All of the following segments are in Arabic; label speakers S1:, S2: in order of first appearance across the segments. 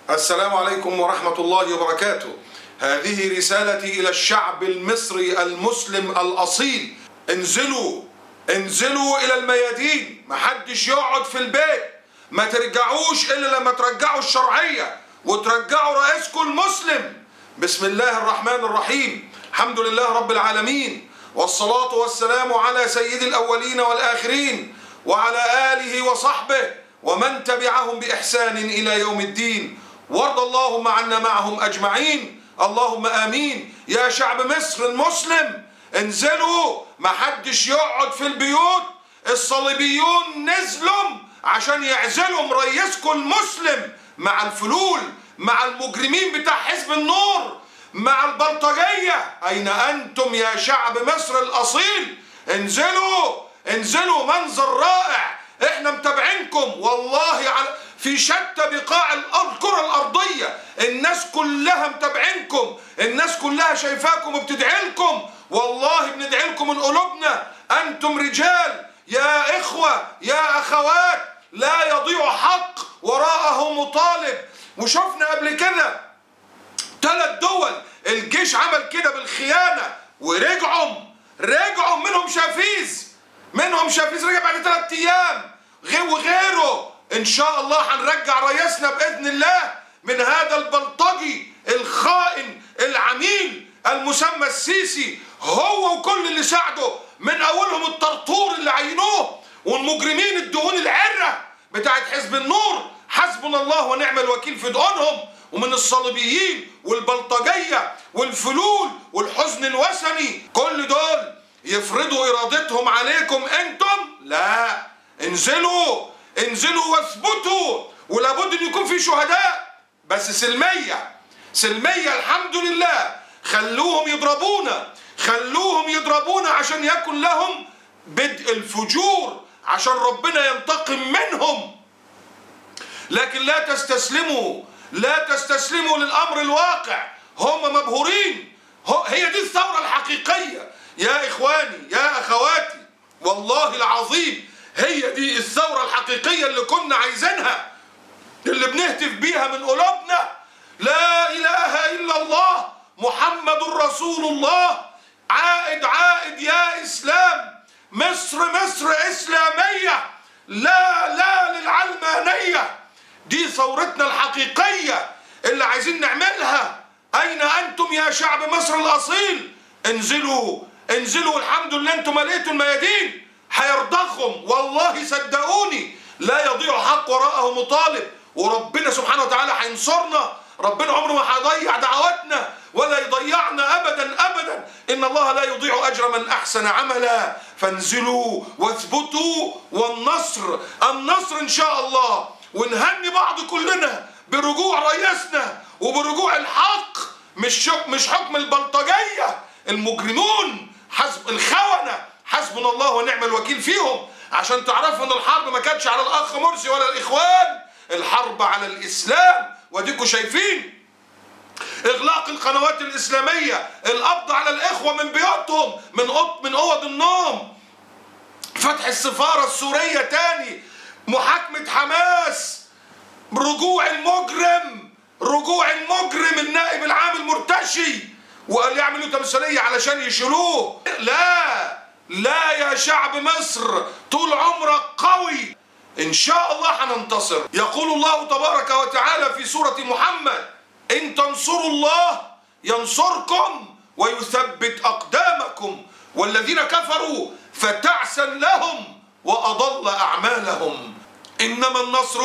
S1: السلام عليكم ورحمة الله وبركاته. هذه رسالتي إلى الشعب المصري المسلم الأصيل. انزلوا إلى الميادين، محدش يقعد في البيت، ما ترجعوش إلا لما ترجعوا الشرعية وترجعوا رئيسكم المسلم. بسم الله الرحمن الرحيم، الحمد لله رب العالمين، والصلاة والسلام على سيد الأولين والآخرين وعلى آله وصحبه ومن تبعهم بإحسان إلى يوم الدين، وارض اللهم عنا معهم أجمعين، اللهم آمين. يا شعب مصر المسلم، انزلوا، محدش يقعد في البيوت. الصليبيون نزلوا عشان يعزلوا رئيسكم المسلم مع الفلول، مع المجرمين بتاع حزب النور، مع البلطجية. أين أنتم يا شعب مصر الأصيل؟ انزلوا، منظر رائع، احنا متابعينكم والله في شتى بقاع الكرة الأرضية. الناس كلها متابعينكم، الناس كلها شايفاكم وبتدعي لكم، والله بندعي لكم من قلوبنا. أنتم رجال يا إخوة يا أخوات، لا يضيع حق وراءه مطالب. وشفنا قبل كده 3 دول الجيش عمل كده بالخيانة ورجعوا منهم شافيز رجع بعد 3 أيام وغيره. إن شاء الله هنرجع رئيسنا بإذن الله من هذا البلطجي الخائن العميل المسمى السيسي، هو وكل اللي ساعده، من أولهم الطرطور اللي عينوه والمجرمين الدهون العرة بتاعت حزب النور. حسبنا الله ونعم الوكيل في دقونهم، ومن الصليبيين والبلطجية والفلول والحزن الوثني، كل دول يفرضوا إرادتهم عليكم أنتم. لا، انزلوا واثبتوا، ولابد أن يكون في شهداء، بس سلمية الحمد لله. خلوهم يضربونا عشان يكن لهم بدء الفجور، عشان ربنا ينتقم منهم. لكن لا تستسلموا للأمر الواقع. هم مبهورين، هي دي الثورة الحقيقية يا إخواني يا أخواتي، والله العظيم هي دي الثورة الحقيقية اللي كنا عايزينها، اللي بنهتف بيها من قلوبنا. لا إله إلا الله محمد رسول الله. عائد يا إسلام، مصر إسلامية، لا للعلمانية. دي ثورتنا الحقيقية اللي عايزين نعملها. أين أنتم يا شعب مصر الأصيل؟ انزلوا، الحمد لله انتم مليتوا الميادين، هيرضخهم والله صدقوني، لا يضيع حق وراءه مطالب، وربنا سبحانه وتعالى هينصرنا. ربنا عمره ما هيضيع دعواتنا ولا يضيعنا أبدا. إن الله لا يضيع أجر من أحسن عملا. فانزلوا واثبتوا، والنصر إن شاء الله. ونهني بعض كلنا برجوع رئيسنا وبرجوع الحق، مش حكم البلطجية المجرمون الخونة. حسبنا الله ونعم الوكيل فيهم. عشان تعرفوا ان الحرب ما كانتش على الأخ مرسي ولا الإخوان، الحرب على الإسلام. وديكوا شايفين إغلاق القنوات الإسلامية، القبض على الإخوة من بيوتهم، من أوض النوم، فتح السفارة السورية تاني، محاكمة حماس، رجوع المجرم النائب العام المرتشي، وقال يعملوا تمثيلية علشان يشيلوه. لا يا شعب مصر، طول عمرك قوي، إن شاء الله هننتصر. يقول الله تبارك وتعالى في سورة محمد: إن تنصروا الله ينصركم ويثبت أقدامكم، والذين كفروا فتعسا لهم وأضل أعمالهم. إنما النصر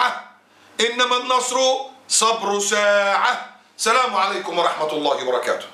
S1: صبر ساعة. سلام عليكم ورحمة الله وبركاته.